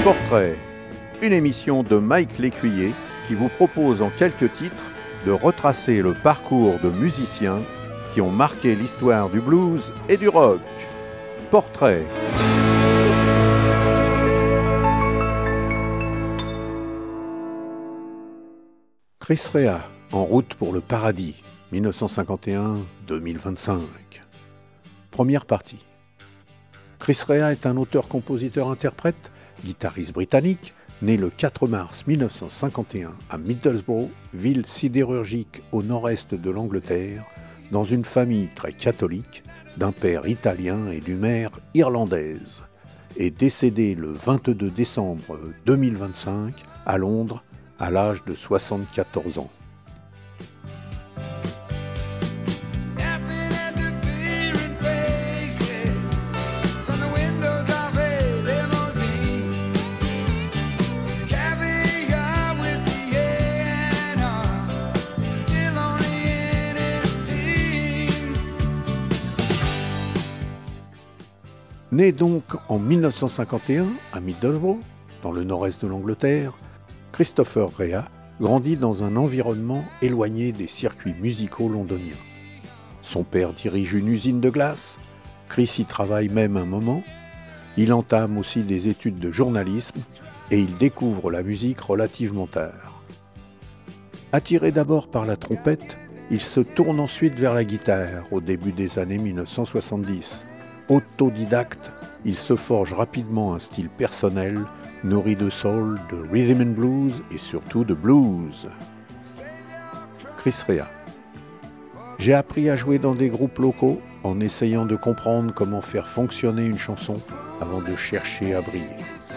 Portrait, une émission de Mike Lécuyer qui vous propose en quelques titres de retracer le parcours de musiciens qui ont marqué l'histoire du blues et du rock. Portrait. Chris Rea, en route pour le paradis, 1951-2025. Première partie. Chris Rea est un auteur-compositeur-interprète, guitariste britannique, né le 4 mars 1951 à Middlesbrough, ville sidérurgique au nord-est de l'Angleterre, dans une famille très catholique, d'un père italien et d'une mère irlandaise, et décédé le 22 décembre 2025 à Londres à l'âge de 74 ans. Né donc en 1951 à Middlesbrough, dans le nord-est de l'Angleterre, Christopher Rea grandit dans un environnement éloigné des circuits musicaux londoniens. Son père dirige une usine de glace, Chris y travaille même un moment, il entame aussi des études de journalisme et il découvre la musique relativement tard. Attiré d'abord par la trompette, il se tourne ensuite vers la guitare au début des années 1970. Autodidacte, il se forge rapidement un style personnel, nourri de soul, de rhythm and blues et surtout de blues. Chris Rea. J'ai appris à jouer dans des groupes locaux en essayant de comprendre comment faire fonctionner une chanson avant de chercher à briller.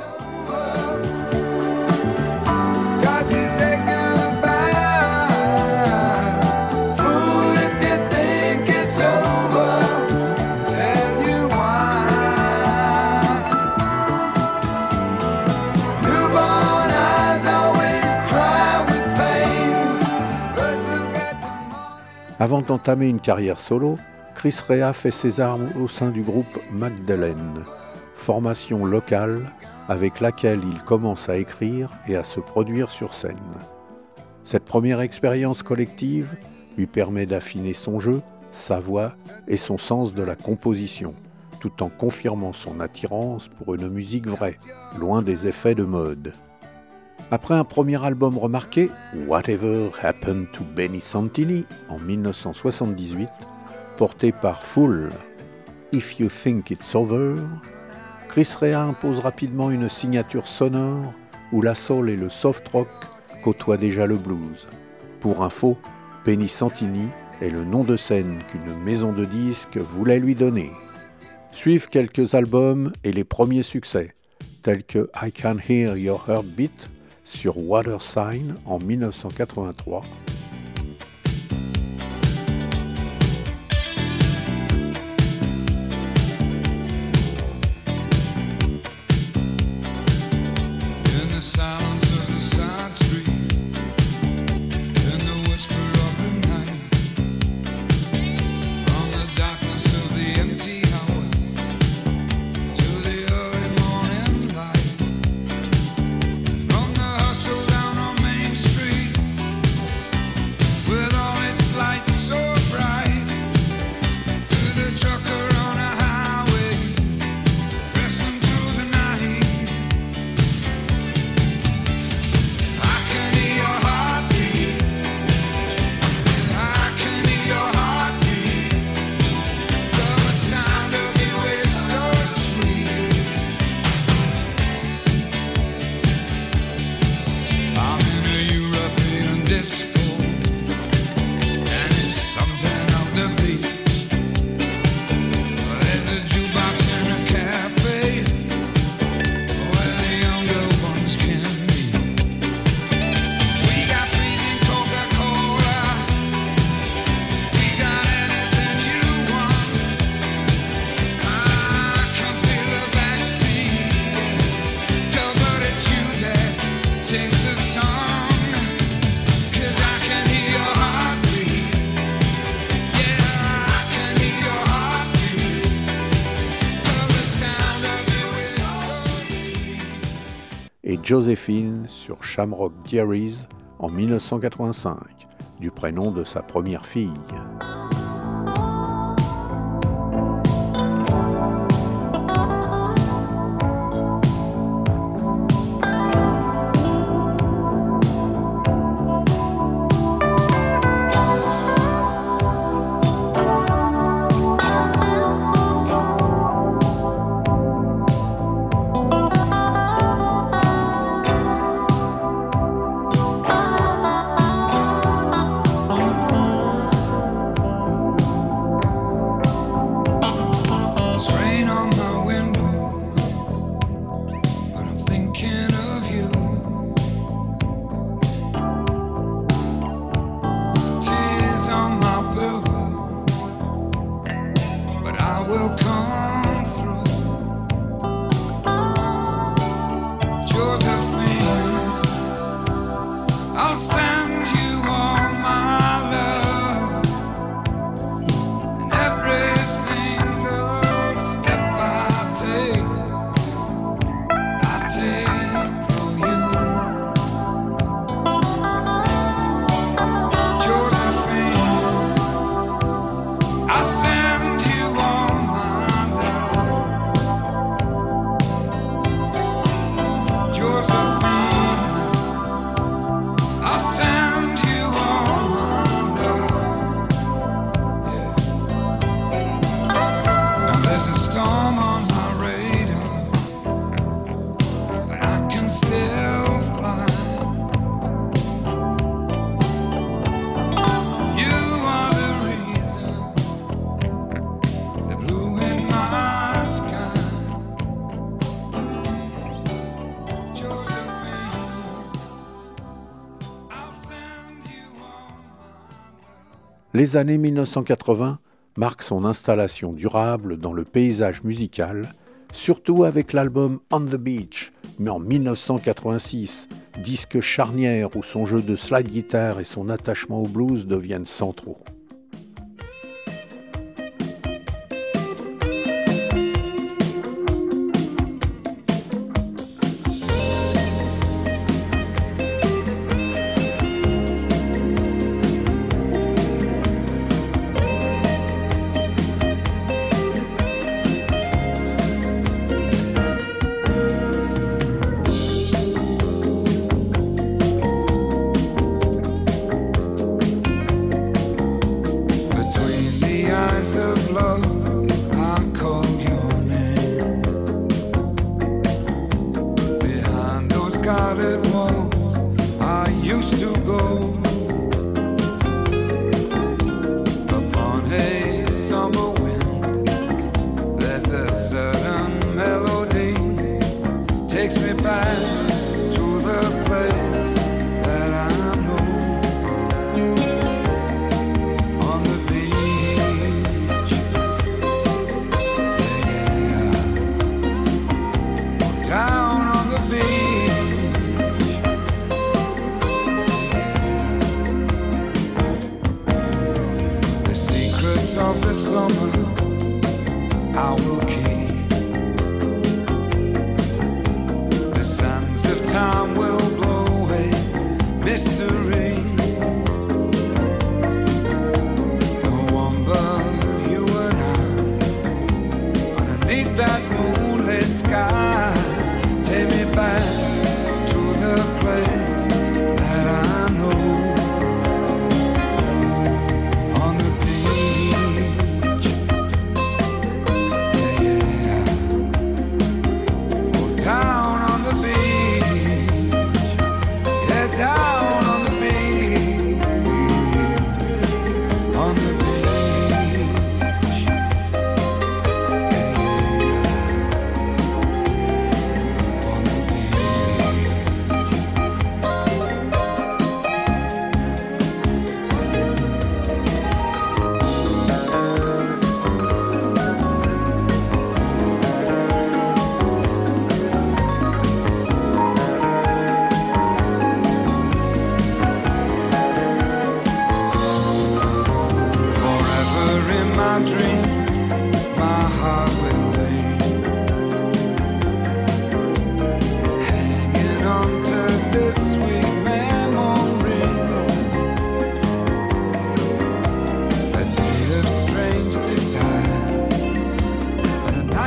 Avant d'entamer une carrière solo, Chris Rea fait ses armes au sein du groupe Magdalene, formation locale avec laquelle il commence à écrire et à se produire sur scène. Cette première expérience collective lui permet d'affiner son jeu, sa voix et son sens de la composition, tout en confirmant son attirance pour une musique vraie, loin des effets de mode. Après un premier album remarqué, Whatever Happened to Benny Santini, en 1978, porté par Fool, If You Think It's Over, Chris Rea impose rapidement une signature sonore où la soul et le soft rock côtoient déjà le blues. Pour info, Benny Santini est le nom de scène qu'une maison de disques voulait lui donner. Suivent quelques albums et les premiers succès, tels que I Can Hear Your Heartbeat, sur Water Sign en 1983. Joséphine sur Shamrock Diaries en 1985, du prénom de sa première fille. Les années 1980 marquent son installation durable dans le paysage musical, surtout avec l'album On the Beach, mais en 1986, disque charnière où son jeu de slide guitare et son attachement au blues deviennent centraux.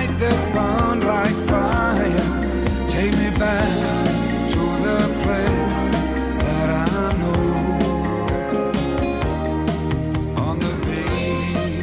night that burned like fire. Take me back to the place that I know. On the beach,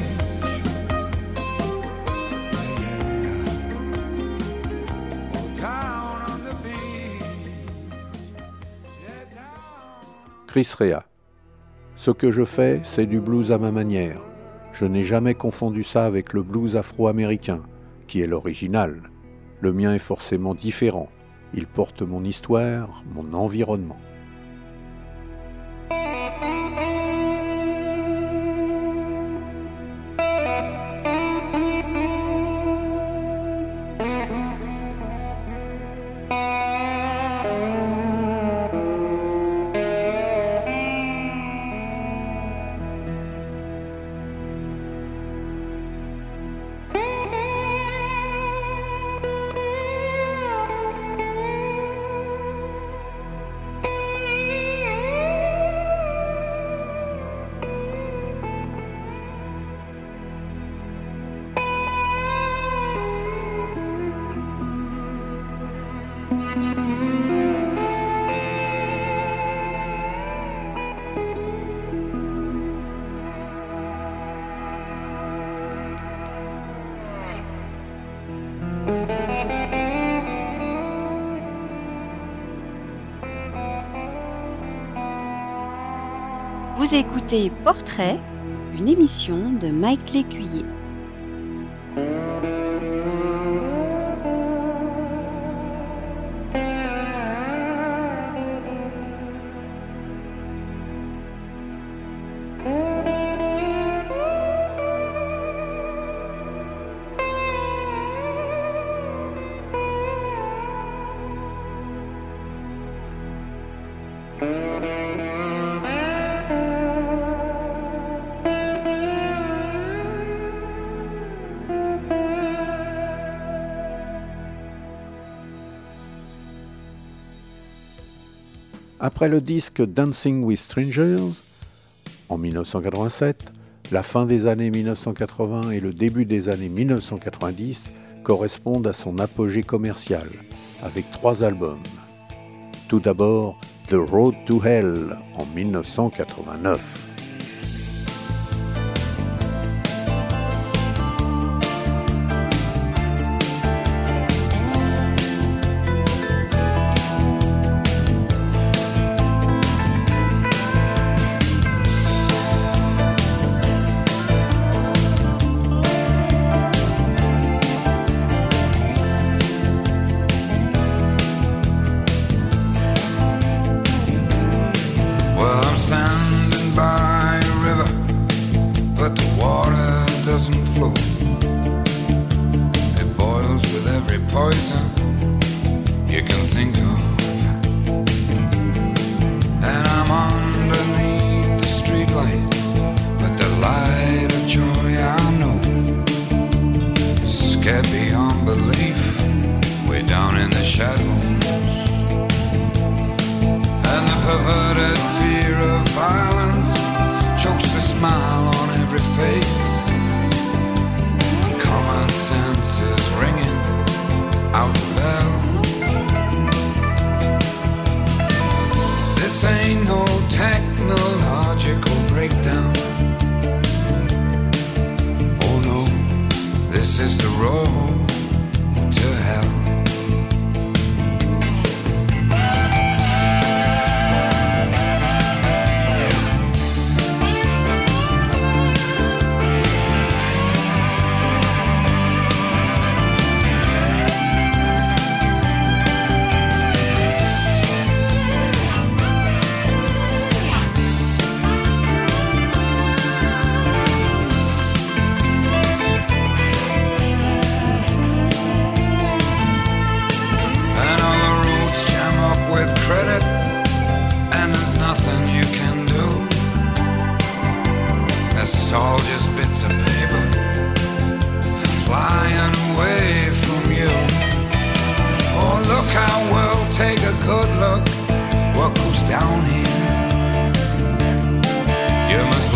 yeah. Oh, down on the beach, yeah, down. Chris Rea. Ce que je fais, c'est du blues à ma manière. Je n'ai jamais confondu ça avec le blues afro-américain, qui est l'original. Le mien est forcément différent. Il porte mon histoire, mon environnement. Vous écoutez Portrait, une émission de Mike Lécuyer. Après le disque Dancing with Strangers, en 1987, la fin des années 1980 et le début des années 1990 correspondent à son apogée commercial, avec 3 albums. Tout d'abord, The Road to Hell, en 1989.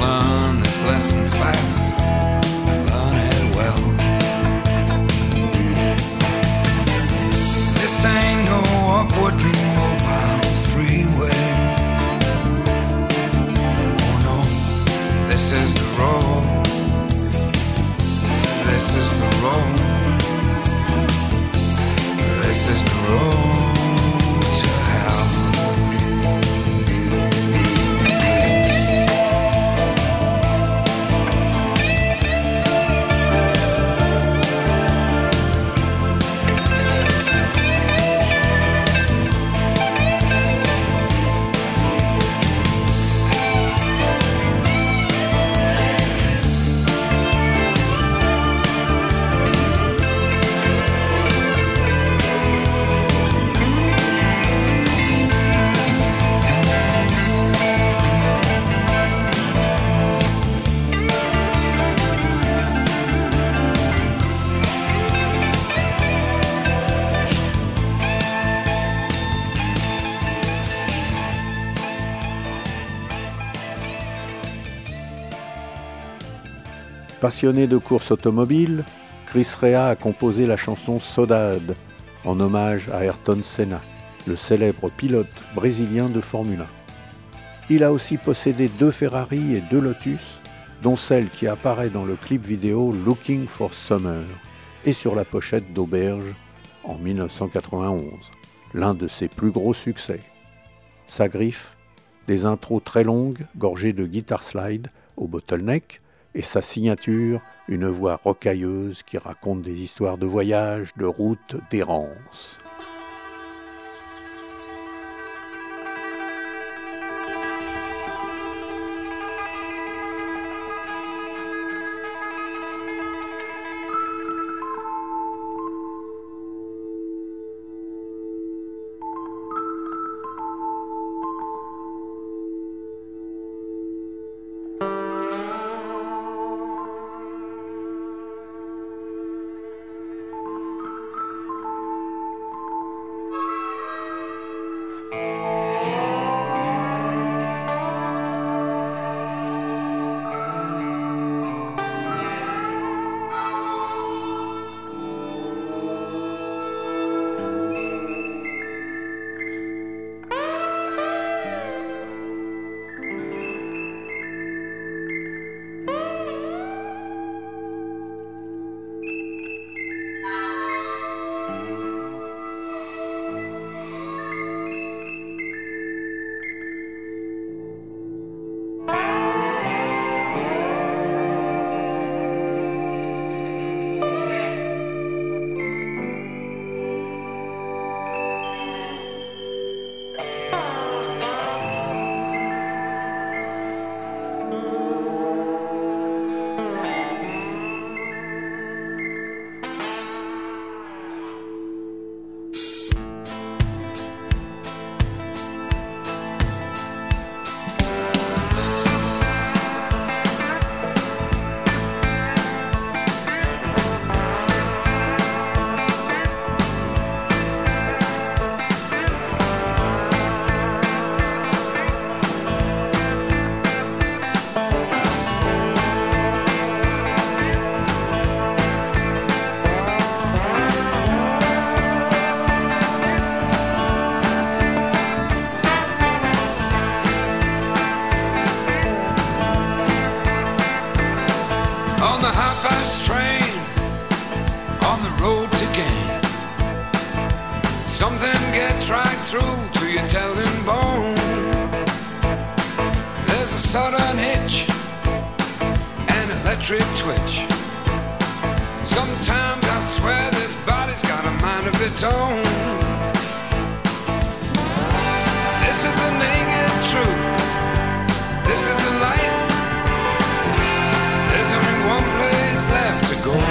Lesson fast and learn it well. Passionné de course automobile, Chris Rea a composé la chanson Saudade en hommage à Ayrton Senna, le célèbre pilote brésilien de Formule 1. Il a aussi possédé 2 Ferrari et 2 Lotus, dont celle qui apparaît dans le clip vidéo Looking for Summer et sur la pochette d'Auberge en 1991, l'un de ses plus gros succès. Sa griffe, des intros très longues, gorgées de guitar slide au bottleneck, et sa signature, une voix rocailleuse qui raconte des histoires de voyage, de route, d'errance. Something gets right through to your telling bone. There's a sudden hitch, an electric twitch. Sometimes I swear this body's got a mind of its own. This is the naked truth. This is the light. There's only one place left to go.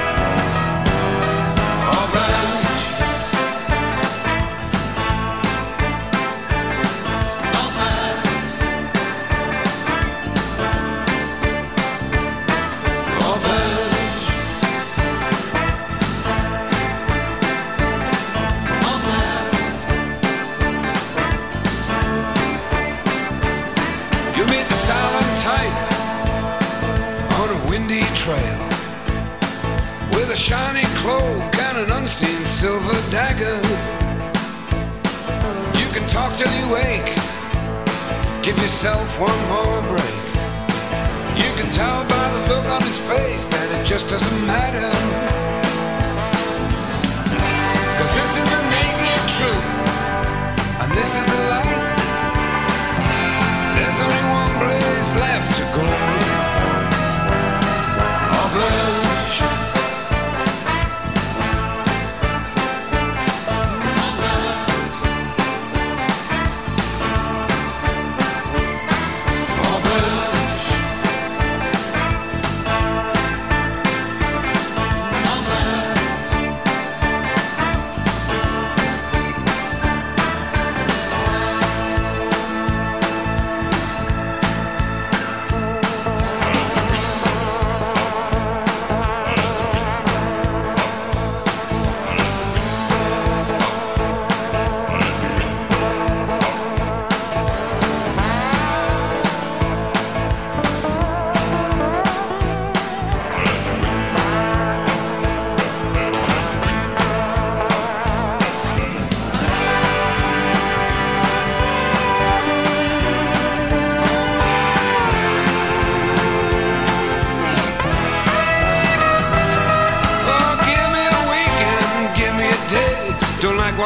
Trail with a shiny cloak and an unseen silver dagger. You can talk till you wake, give yourself one more break. You can tell by the look on his face that it just doesn't matter. 'Cause this is the naked truth, and this is the light. There's only one place left to go.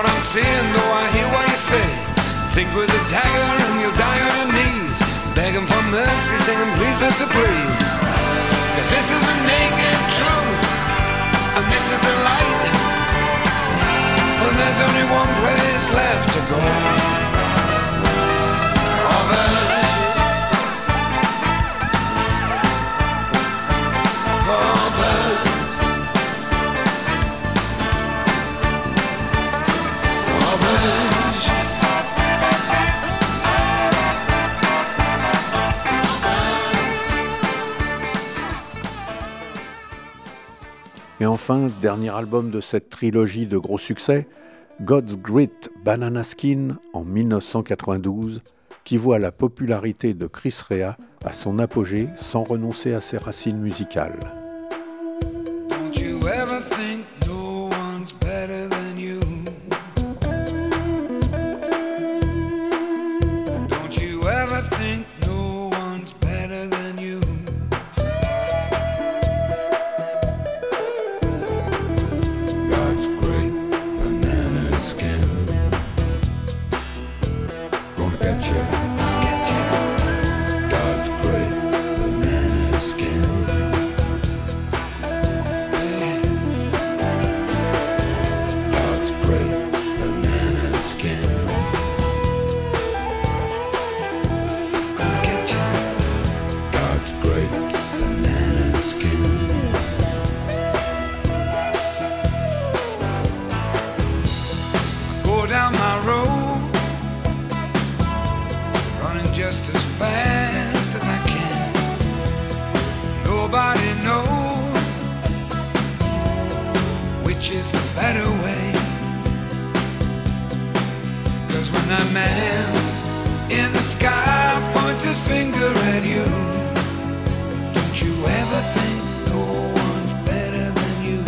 what I'm seeing, though I hear what you say. Think with a dagger and you'll die on your knees, begging for mercy, singing please, Mr. Please. Cause this is the naked truth, and this is the light, and there's only one place left to go. Et enfin, dernier album de cette trilogie de gros succès, God's Great Banana Skin en 1992, qui voit la popularité de Chris Rea à son apogée sans renoncer à ses racines musicales. Don't you ever think no one's better than you? Don't you ever think no one's better than you? God's great banana skin, gonna get you, gonna get you. God's great banana skin. God's great banana skin. Gonna get you. God's great banana skin. Go down my road, running just as fast as I can. Nobody knows which is the better way. Cause when that man in the sky points his finger at you, don't you ever think no one's better than you?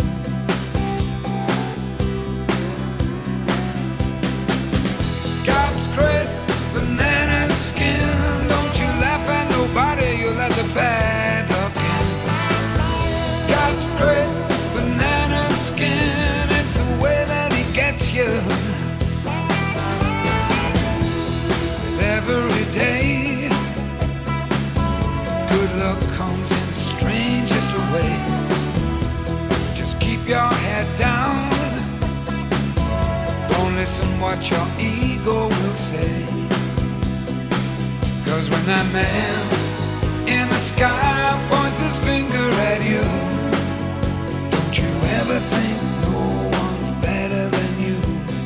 God's great banana skin, don't you laugh at nobody, you'll let the bad luck in. God's great banana skin, it's the way that he gets you. With every day, good luck comes in the strangest of ways. Just keep your head down, don't listen what your ego will say. Cause when that man in the sky points his finger at you, don't you ever think no one's better than you?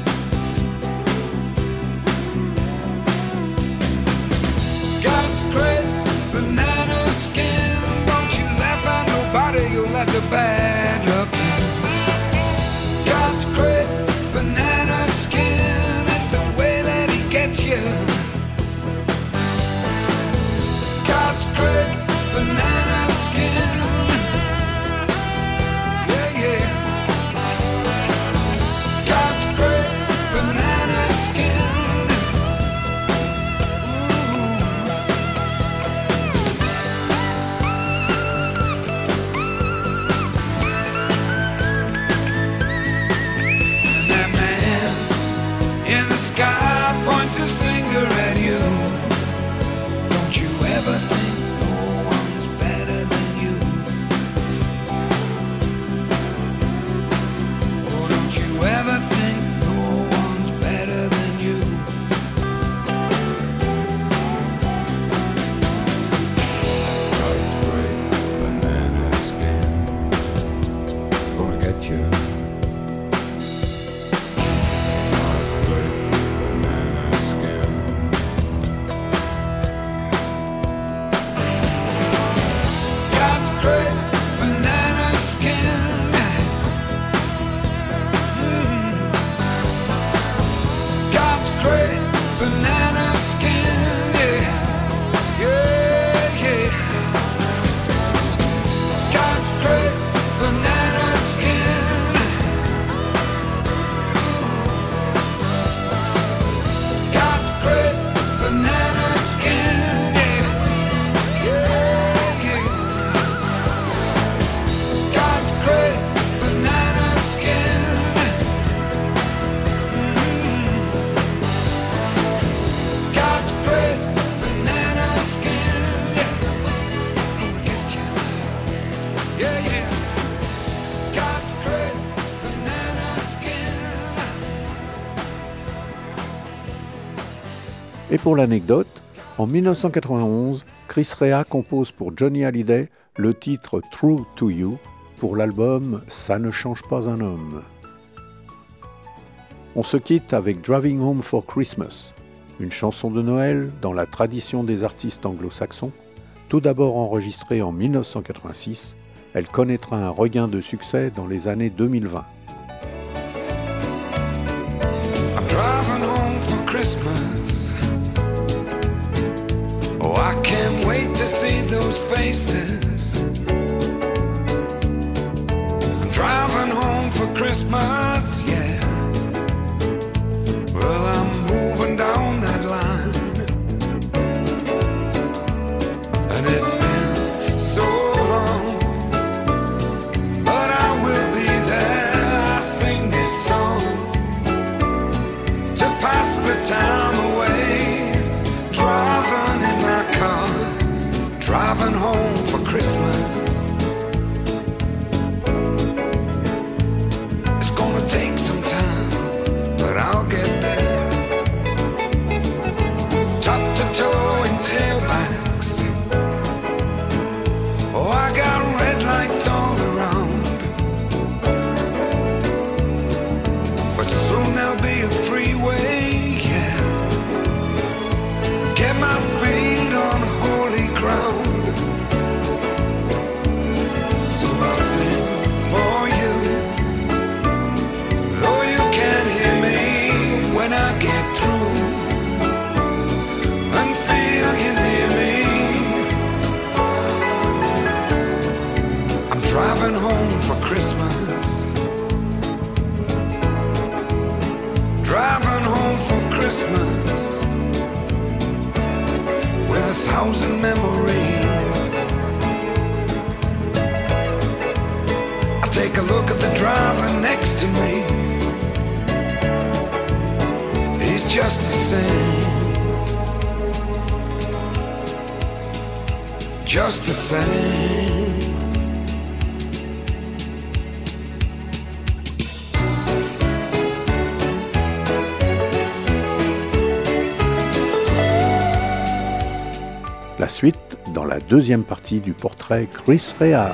God's great banana skin, don't you laugh at nobody, you'll let the bad luck in. God's great banana skin, it's the way that he gets you. God's great banana skin. Yeah, yeah. Et pour l'anecdote, en 1991, Chris Rea compose pour Johnny Hallyday le titre True to You pour l'album Ça ne change pas un homme. On se quitte avec Driving Home for Christmas, une chanson de Noël dans la tradition des artistes anglo-saxons. Tout d'abord enregistrée en 1986, elle connaîtra un regain de succès dans les années 2020. I'm driving home for Christmas. Oh, I can't wait to see those faces. I'm driving home for Christmas, yeah. Well, I'm moving down that line, and it's been so long, but I will be there. I sing this song to pass the time away, driving in my car, driving home for Christmas. It's gonna take some time, but I'll get there. Top to toe in tailbacks. Oh, I got red lights all around, but soon there'll be a freeway, yeah. Get my feet on holy ground. So I'll sing for you, though you can't hear me when I get through, and feel you near me. I'm driving home for Christmas, driving home for Christmas, with 1,000 memories. I take a look at the driver next to me. He's just the same, just the same. La suite dans la deuxième partie du portrait Chris Rea.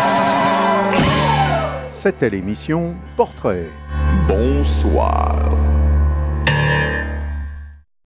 C'était l'émission Portrait. Bonsoir.